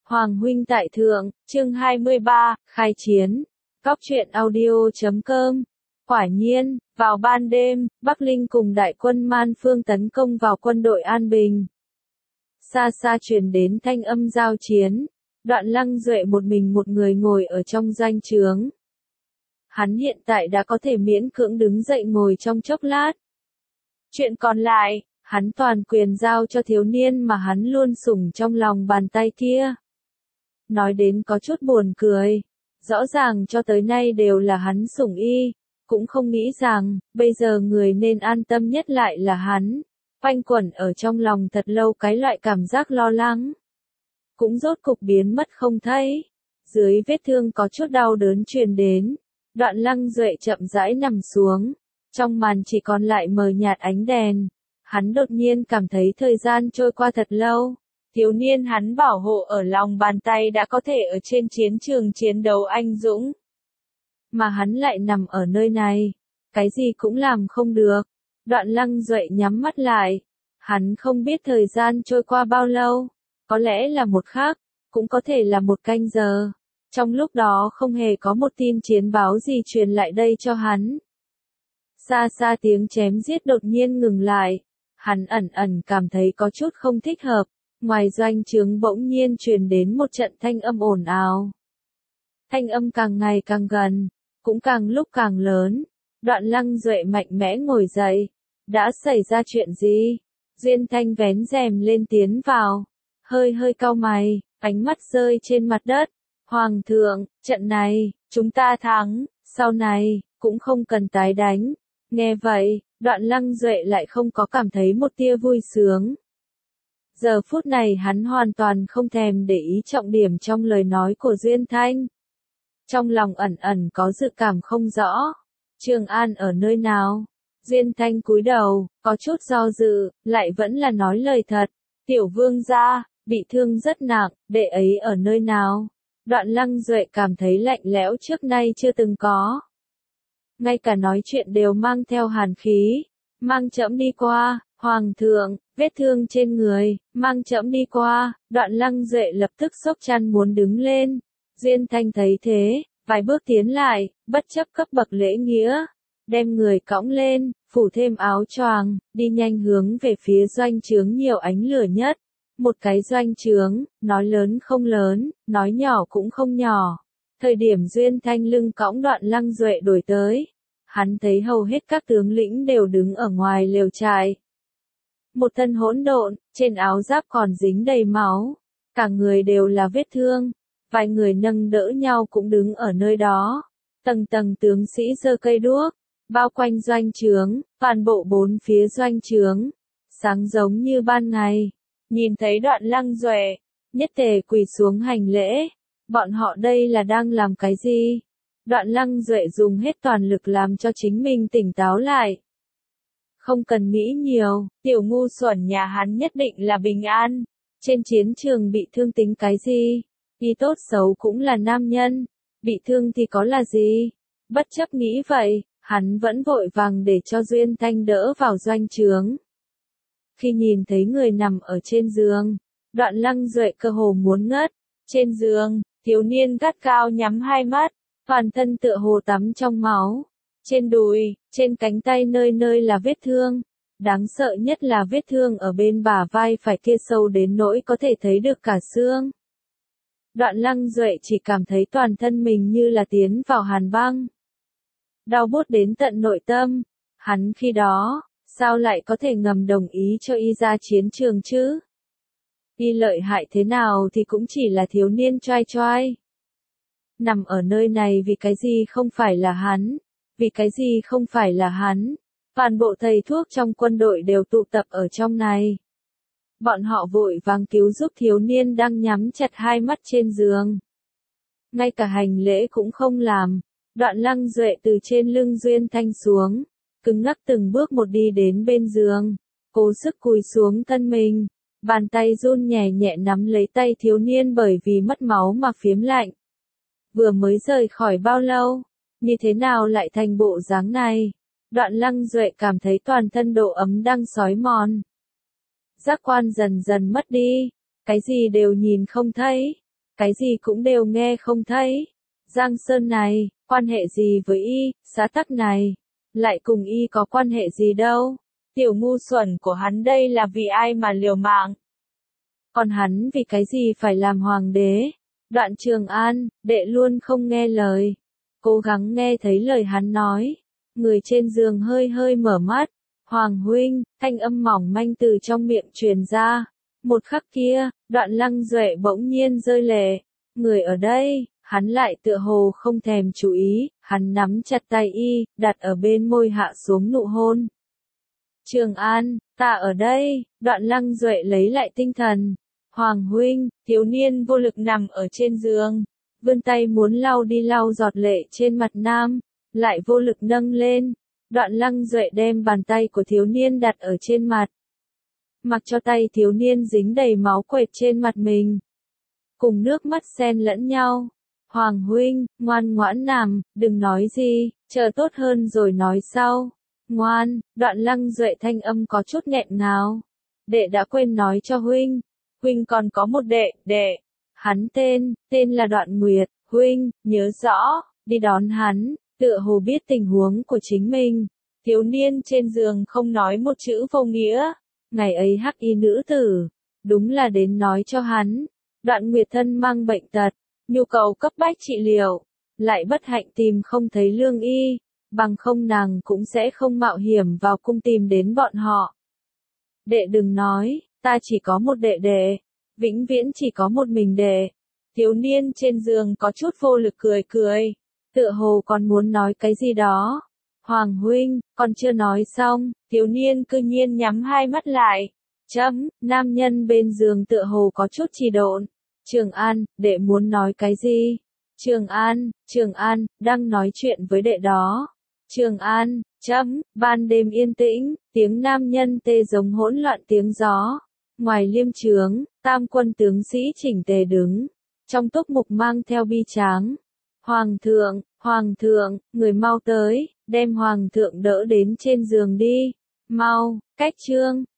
Hoàng huynh tại thượng, chương 23, khai chiến. Góc truyện audio.com. Quả nhiên, vào ban đêm, Bắc Linh cùng đại quân Man Phương tấn công vào quân đội An Bình. Xa xa truyền đến thanh âm giao chiến. Đoạn Lăng Duệ một mình một người ngồi ở trong doanh trướng. Hắn hiện tại đã có thể miễn cưỡng đứng dậy ngồi trong chốc lát. Chuyện còn lại, hắn toàn quyền giao cho thiếu niên mà hắn luôn sủng trong lòng bàn tay kia. Nói đến có chút buồn cười. Rõ ràng cho tới nay đều là hắn sủng y, cũng không nghĩ rằng, bây giờ người nên an tâm nhất lại là hắn. Quanh quẩn ở trong lòng thật lâu cái loại cảm giác lo lắng. Cũng rốt cục biến mất không thấy. Dưới vết thương có chút đau đớn truyền đến. Đoạn Lăng Duệ chậm rãi nằm xuống. Trong màn chỉ còn lại mờ nhạt ánh đèn. Hắn đột nhiên cảm thấy thời gian trôi qua thật lâu. Thiếu niên hắn bảo hộ ở lòng bàn tay đã có thể ở trên chiến trường chiến đấu anh dũng. Mà hắn lại nằm ở nơi này. Cái gì cũng làm không được. Đoạn Lăng Duệ nhắm mắt lại. Hắn không biết thời gian trôi qua bao lâu. Có lẽ là một khắc, cũng có thể là một canh giờ. Trong lúc đó không hề có một tin chiến báo gì truyền lại đây cho hắn. Xa xa tiếng chém giết đột nhiên ngừng lại. Hắn ẩn ẩn cảm thấy có chút không thích hợp. Ngoài doanh trướng bỗng nhiên truyền đến một trận thanh âm ồn ào. Thanh âm càng ngày càng gần, cũng càng lúc càng lớn. Đoạn Lăng Duệ mạnh mẽ ngồi dậy. Đã xảy ra chuyện gì? Duyên Thanh vén rèm lên tiến vào. Hơi cau mày, ánh mắt rơi trên mặt đất. Hoàng thượng, trận này, chúng ta thắng, sau này, cũng không cần tái đánh. Nghe vậy, Đoạn Lăng Duệ lại không có cảm thấy một tia vui sướng. Giờ phút này hắn hoàn toàn không thèm để ý trọng điểm trong lời nói của Duyên Thanh. Trong lòng ẩn ẩn có dự cảm không rõ. Trường An ở nơi nào? Duyên Thanh cúi đầu, có chút do dự, lại vẫn là nói lời thật. Tiểu vương gia, bị thương rất nặng, đệ ấy ở nơi nào? Đoạn Lăng Duệ cảm thấy lạnh lẽo trước nay chưa từng có. Ngay cả nói chuyện đều mang theo hàn khí. Mang trẫm đi qua, Hoàng thượng, vết thương trên người, mang trẫm đi qua. Đoạn Lăng Duệ lập tức xốc chăn muốn đứng lên. Duyên Thanh thấy thế, vài bước tiến lại, bất chấp cấp bậc lễ nghĩa. Đem người cõng lên, phủ thêm áo choàng, đi nhanh hướng về phía doanh trướng nhiều ánh lửa nhất. Một cái doanh trướng, nói lớn không lớn, nói nhỏ cũng không nhỏ. Thời điểm Duyên Thanh lưng cõng Đoạn Lăng Duệ đuổi tới. Hắn thấy hầu hết các tướng lĩnh đều đứng ở ngoài lều trại. Một thân hỗn độn, trên áo giáp còn dính đầy máu. Cả người đều là vết thương. Vài người nâng đỡ nhau cũng đứng ở nơi đó. Tầng tầng tướng sĩ giơ cây đuốc. Bao quanh doanh trướng, toàn bộ bốn phía doanh trướng. Sáng giống như ban ngày. Nhìn thấy Đoạn Lăng Duệ, nhất tề quỳ xuống hành lễ. Bọn họ đây là đang làm cái gì? Đoạn Lăng Duệ dùng hết toàn lực làm cho chính mình tỉnh táo lại. Không cần nghĩ nhiều, tiểu ngu xuẩn nhà hắn nhất định là bình an. Trên chiến trường bị thương tính cái gì? Y tốt xấu cũng là nam nhân. Bị thương thì có là gì? Bất chấp nghĩ vậy, hắn vẫn vội vàng để cho Duyên Thanh đỡ vào doanh trướng. Khi nhìn thấy người nằm ở trên giường, Đoạn Lăng Duệ cơ hồ muốn ngất. Trên giường, thiếu niên gắt cao nhắm hai mắt, toàn thân tựa hồ tắm trong máu. Trên đùi, trên cánh tay nơi nơi là vết thương. Đáng sợ nhất là vết thương ở bên bả vai phải kia sâu đến nỗi có thể thấy được cả xương. Đoạn Lăng Duệ chỉ cảm thấy toàn thân mình như là tiến vào hàn băng. Đau buốt đến tận nội tâm. Hắn khi đó, sao lại có thể ngầm đồng ý cho y ra chiến trường chứ? Y lợi hại thế nào thì cũng chỉ là thiếu niên choai choai. Nằm ở nơi này vì cái gì không phải là hắn? Vì cái gì không phải là hắn? Toàn bộ thầy thuốc trong quân đội đều tụ tập ở trong này. Bọn họ vội vàng cứu giúp thiếu niên đang nhắm chặt hai mắt trên giường. Ngay cả hành lễ cũng không làm. Đoạn Lăng Duệ từ trên lưng Duyên Thanh xuống. Cứng ngắc từng bước một đi đến bên giường. Cố sức cúi xuống thân mình. Bàn tay run nhẹ nhẹ nắm lấy tay thiếu niên bởi vì mất máu mà phiếm lạnh. Vừa mới rời khỏi bao lâu? Như thế nào lại thành bộ dáng này? Đoạn Lăng Duệ cảm thấy toàn thân độ ấm đang xói mòn. Giác quan dần dần mất đi. Cái gì đều nhìn không thấy. cái gì cũng đều nghe không thấy. Giang Sơn này, quan hệ gì với y, xã tắc này, lại cùng y có quan hệ gì đâu. Tiểu ngu xuẩn của hắn đây là vì ai mà liều mạng. Còn hắn vì cái gì phải làm hoàng đế. Đoạn Trường An, đệ luôn không nghe lời. Cố gắng nghe thấy lời hắn nói. Người trên giường hơi hơi mở mắt. Hoàng huynh, thanh âm mỏng manh từ trong miệng truyền ra. Một khắc kia, Đoạn Lăng Duệ bỗng nhiên rơi lệ. Người ở đây, hắn lại tựa hồ không thèm chú ý, hắn nắm chặt tay y, đặt ở bên môi hạ xuống nụ hôn. Trường An, ta ở đây. Đoạn Lăng Duệ lấy lại tinh thần. Hoàng huynh, thiếu niên vô lực nằm ở trên giường, vươn tay muốn lau đi lau giọt lệ trên mặt nam, lại vô lực nâng lên. Đoạn Lăng Duệ đem bàn tay của thiếu niên đặt ở trên mặt, mặc cho tay thiếu niên dính đầy máu quệt trên mặt mình, cùng nước mắt xen lẫn nhau. Hoàng huynh, ngoan ngoãn nằm, đừng nói gì, chờ tốt hơn rồi nói sau. Ngoan. Đoạn Lăng Duệ thanh âm có chút nghẹn ngào. Đệ đã quên nói cho huynh. Huynh còn có một đệ. Hắn tên là Đoạn Nguyệt. Huynh, nhớ rõ, đi đón hắn. Tựa hồ biết tình huống của chính mình. Thiếu niên trên giường không nói một chữ vô nghĩa. Ngày ấy hắc y nữ tử, đúng là đến nói cho hắn. Đoạn Nguyệt thân mang bệnh tật, nhu cầu cấp bách trị liệu, lại bất hạnh tìm không thấy lương y, bằng không nàng cũng sẽ không mạo hiểm vào cung tìm đến bọn họ. Đệ đừng nói, ta chỉ có một đệ, vĩnh viễn chỉ có một mình đệ. Thiếu niên trên giường có chút vô lực cười, tựa hồ còn muốn nói cái gì đó. Hoàng huynh, còn chưa nói xong, thiếu niên cư nhiên nhắm hai mắt lại. Nam nhân bên giường tựa hồ có chút trì độn. Trường An, đệ muốn nói cái gì? Trường An, đang nói chuyện với đệ đó. Trường An, ban đêm yên tĩnh, tiếng nam nhân tê giống hỗn loạn tiếng gió. Ngoài liêm trướng, tam quân tướng sĩ chỉnh tề đứng, trong túc mục mang theo bi tráng. Hoàng thượng, người mau tới, đem hoàng thượng đỡ đến trên giường đi. Mau, cách trương.